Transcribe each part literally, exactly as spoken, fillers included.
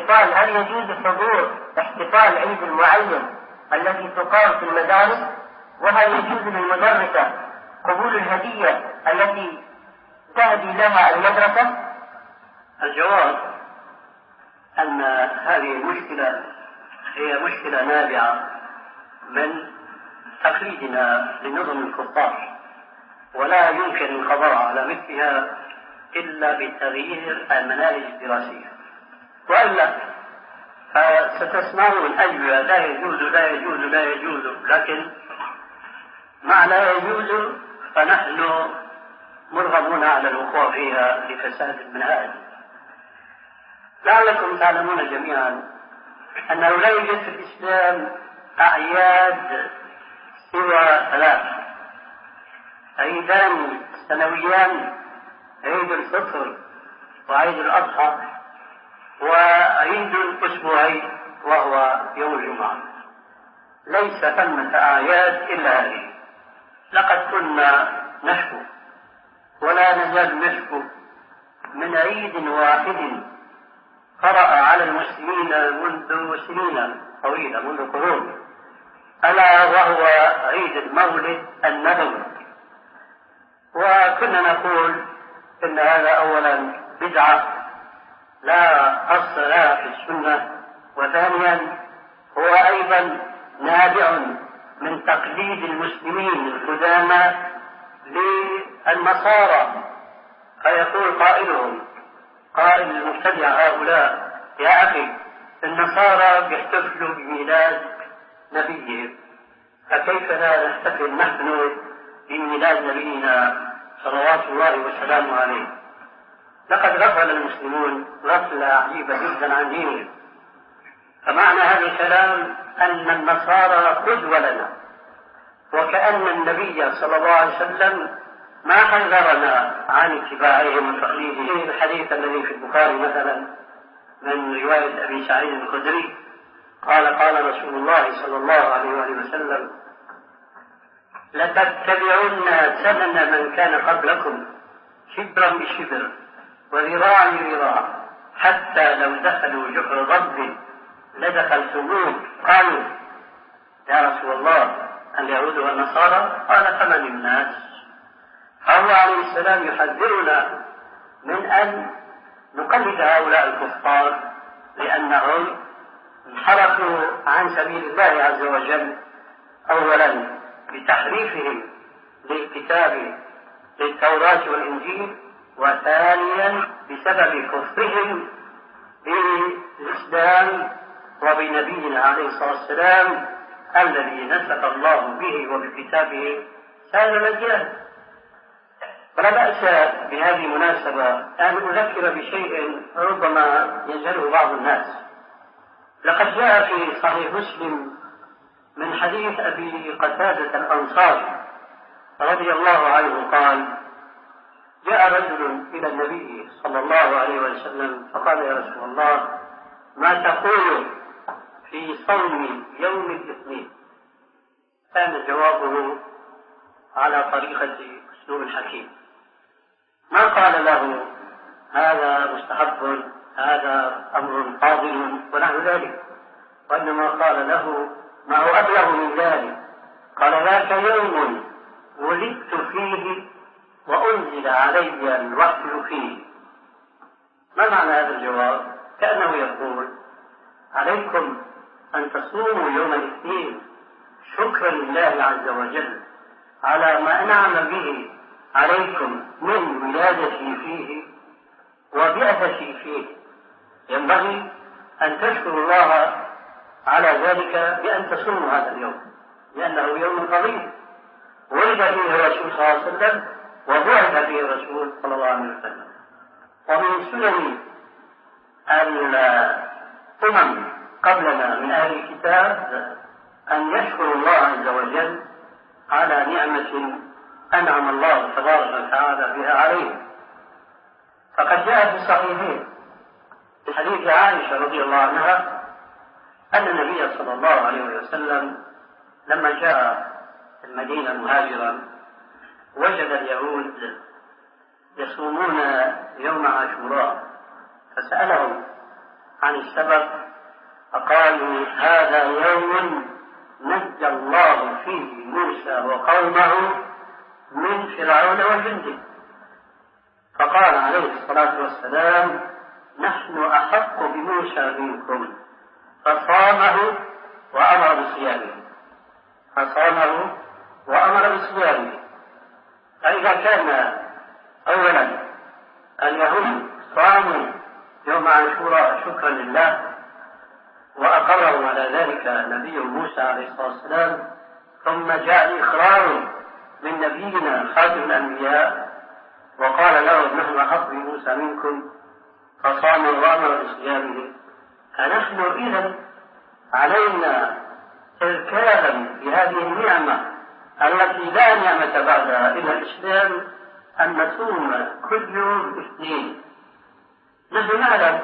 الاحتفال، هل يجوز حضور احتفال عيد المعين التي تقام في المدارس؟ وهل يجوز للمدرسة قبول الهدية التي تهدي لها المدرسة؟ الجواب أن هذه المشكلة هي مشكلة نابعة من تقليدنا لنظم الكفار، ولا يمكن القضاء على مثلها إلا بتغيير المناهج الدراسية، وإلا ستسمعون أجوبة لا يجوز لا يجوز لا يجوز، لكن مع لا يجوز فنحن مرغمون على الوقوع فيها لفساد المنهج. لعلكم تعلمون جميعا أنه لا يوجد في الإسلام أعياد سوى ثلاث: عيدان سنويان، عيد الفطر وعيد الأضحى وعيد أسبوعي وهو يوم الجمعة. ليس ثمة أعياد إلا هذه. لقد كنا نشكو ولا نزال نشكو من عيد واحد قرأ على المسلمين منذ سنين طويلة، منذ قرون، ألا وهو عيد المولد النبوي. وكنا نقول إن هذا أولا بدعة لا أصل لها في السنة، وثانيا هو أيضا نابع من تقليد المسلمين القدامى للنصارى. فيقول قائلهم، قائل المبتدع هؤلاء: يا أخي النصارى بيحتفلوا بميلاد نبيهم، فكيف لا نحتفل نحن بميلاد نبينا صلوات الله وسلامه عليه؟ لقد غفل المسلمون غفلة عجيبة جدا عن دينهم. فمعنى هذا الكلام أن النصارى قدوة لنا، وكأن النبي صلى الله عليه وسلم ما حذرنا عن اتباعهم وتقليدهم. الحديث الذي في البخاري مثلا من رواية أبي سعيد الخدري قال: قال رسول الله صلى الله عليه وسلم: لتتبعن سنن من كان قبلكم شبرا بشبر وذراعا بذراع حتى لو دخلوا جحر ضب لدخلتموه. قالوا: يا رسول الله اليهود والنصارى؟ قال: فمن الناس؟ فهو عليه السلام يحذرنا من أن نقلد هؤلاء الكفار، لأنهم انحرفوا عن سبيل الله عز وجل، أولا بتحريفهم للكتاب للتوراة والإنجيل، وثانيا بسبب كفرهم بالإسلام وبنبينا عليه الصلاة والسلام الذي نسخ الله به وبكتابه سائر الأديان. فلا بأس بهذه المناسبة أن أذكر بشيء ربما يجهله بعض الناس. لقد جاء في صحيح مسلم من حديث أبي قتادة الأنصاري رضي الله عنه قال: جاء رجل إلى النبي صلى الله عليه وسلم فقال: يا رسول الله، ما تقول في صوم يوم الاثنين؟ كان جوابه على طريقة أسلوب الحكيم، ما قال له هذا مستحب، هذا أمر فاضل ونحو ذلك، وإنما قال له ما هو أبلغ من ذلك. قال: ذاك يوم ولدت فيه وأنزل علي الوحي فيه. ما معنى هذا الجواب؟ كأنه يقول: عليكم أن تصوموا يوم الاثنين شكرا لله عز وجل على ما أنعم به عليكم من ولادتي فيه وبعثتي فيه. ينبغي أن تشكروا الله على ذلك بأن تصوموا هذا اليوم، لأنه يوم فضيل ولد فيه الرسول صلى الله عليه وسلم وبعث فيه الرسول صلى الله عليه وسلم. ومن سنن الأمم قبلنا من أهل الكتاب أن يشكروا الله عز وجل على نعمة أنعم الله تبارك وتعالى بها عليه. فقد جاء في الصحيحين في حديث عائشة رضي الله عنها أن النبي صلى الله عليه وسلم لما جاء المدينة مهاجرا وجد اليهود يصومون يوم عاشوراء، فسألهم عن السبب فقالوا هذا يوم نجى الله فيه موسى وقومه من فرعون وجنده. فقال عليه الصلاة والسلام نحن أحق بموسى منكم، فصامه وأمر بصيامه فصامه وأمر بصيامه. فإذا كان أولا اليهود صاموا يوم عاشوراء شكرا لله وأقرهم على ذلك نبي موسى عليه الصلاة والسلام، ثم جاء إقرار من نبينا خاتم الأنبياء وقال له نحن أحق بموسى منكم فصام وأمر بصيامه، فنحن إذن علينا إذكارا بهذه النعمة التي لا نعمة بعدها إلى الإسلام أن نصوم كل يوم اثنين. نحن نعلم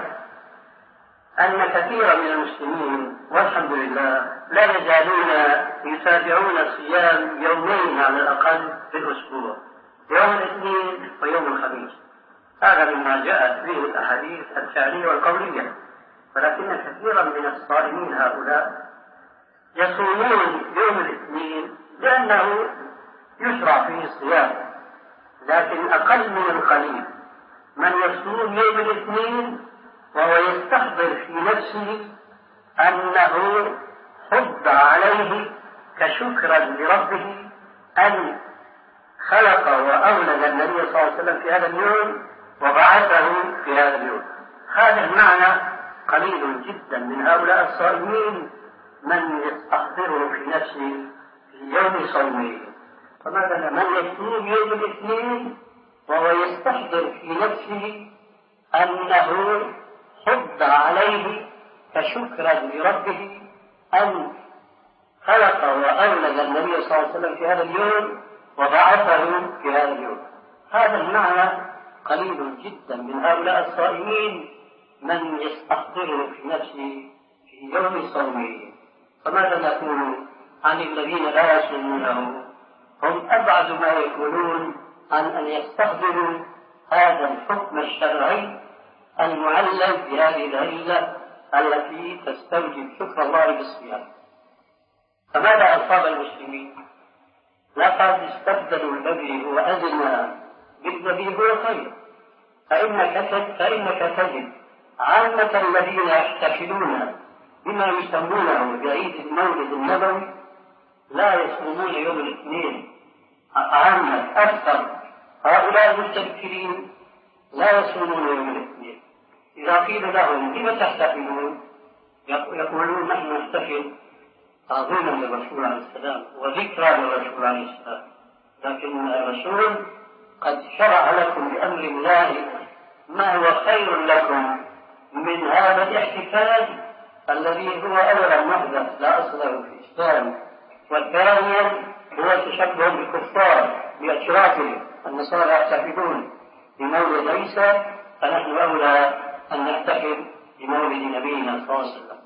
أن كثيرا من المسلمين والحمد لله لا يزالون يتابعون صيام يومين على الأقل في الأسبوع، يوم الاثنين ويوم الخميس. هذا مما جاءت به الأحاديث الفعلية والقولية، ولكن كثيرا من الصائمين هؤلاء يصومون يوم الاثنين لأنه يشرع فيه الصيام، لكن أقل من القليل من يصوم يوم الاثنين وهو يستحضر في نفسه أنه حب عليه كشكرا لربه أن خلق وأولد النبي صلى الله عليه وسلم في هذا اليوم وبعثه في هذا اليوم. هذا المعنى قليل جدا من هؤلاء الصائمين من يستحضره في نفسه في يوم صومه. فمثلا من يصوم يوم الاثنين وهو يستحضر في نفسه أنه حب عليه كشكرا لربه أن خلق وأولد النبي صلى الله عليه وسلم في هذا اليوم وبعثه في هذا اليوم. هذا المعنى قليل جدا من هؤلاء الصائمين من يستحضره في نفسه في يوم صومه. فماذا نقول عن الذين لا يصومونه؟ هم أبعد ما يكونون عن أن يستحضروا هذا الحكم الشرعي المعلم بهذه العلة التي تستوجب شكر الله بالصيام. فماذا أصاب المسلمين؟ لقد استبدلوا الذي هو أدنى بالذي هو خير. فإنك فإنك تجد عامة الذين يحتفلون بما يسمونه بعيد المولد النبوي لا يصومون يوم الاثنين. عامة أكثر هؤلاء المستبكرين لا يصومون يوم الاثنين. إذا قيل لهم لم تحتفلون يقولون نحن نحتفل تعظيما للرسول عليه السلام وذكرى للرسول عليه السلام، لكن الرسول قد شرع لكم بأمر الله ما هو خير لكم من هذا الاحتفال الذي هو أولا محدث لا أصل له في الإسلام، والثانيا هو تشبه بالكفار بأشرافهم. النصارى يحتفلون بمولد عيسى فنحن أولى أن نحتفل بمولد نبينا صلى الله عليه وسلم.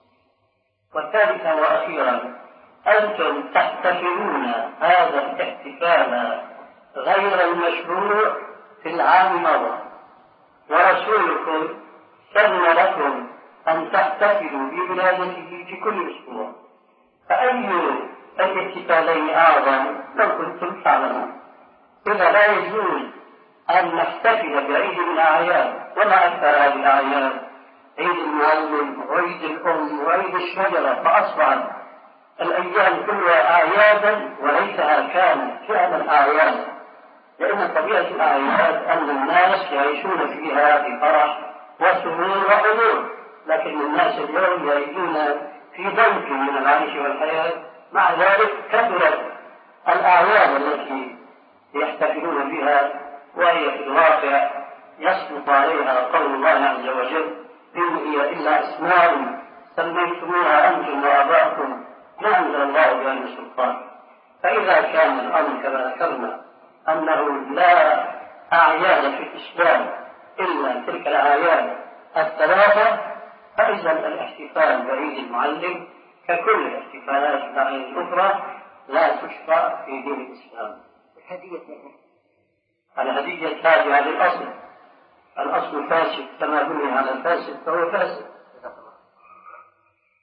والثالثا وأخيرا أنتم تحتفلون هذا الاحتفال غير المشروع في العام مضى، ورسولكم سن لكم أن تحتفلوا بولادته في كل أسبوع، فأي الاحتفالين أعظم لو كنتم تعلمون؟ إذا لا يجوز أن نحتفل بعيد من الأعياد، وما أكثر هذه الأعياد، عيد المعلم وعيد الأم وعيد الشجرة، فأصبحت الأيام كلها أعيادا وليسها كانت فعلا أعياد، لأن طبيعة الأعياد أن الناس يعيشون فيها بفرح وسرور وحضور، لكن الناس اليوم يعيشون في ضنك من العيش والحياة. مع ذلك كثرت الأعياد التي يحتفلون بها، وهي في الواقع يسقط عليها قول الله عز وجل إن هي إلا أسماء سميتموها أنتم وآباؤكم ما أنزل الله بها من سلطان. فإذا كان الأمر كما ذكرنا أنه لا أعياد في الإسلام إلا تلك الأعياد الثلاثة، فإذا الاحتفال بعيد المعلم ككل الاحتفالات الأعياد الأخرى لا تشرع في دين الإسلام. الهدية تابعة للأصل، الأصل فاسد كما بني على الفاسد فهو فاسد.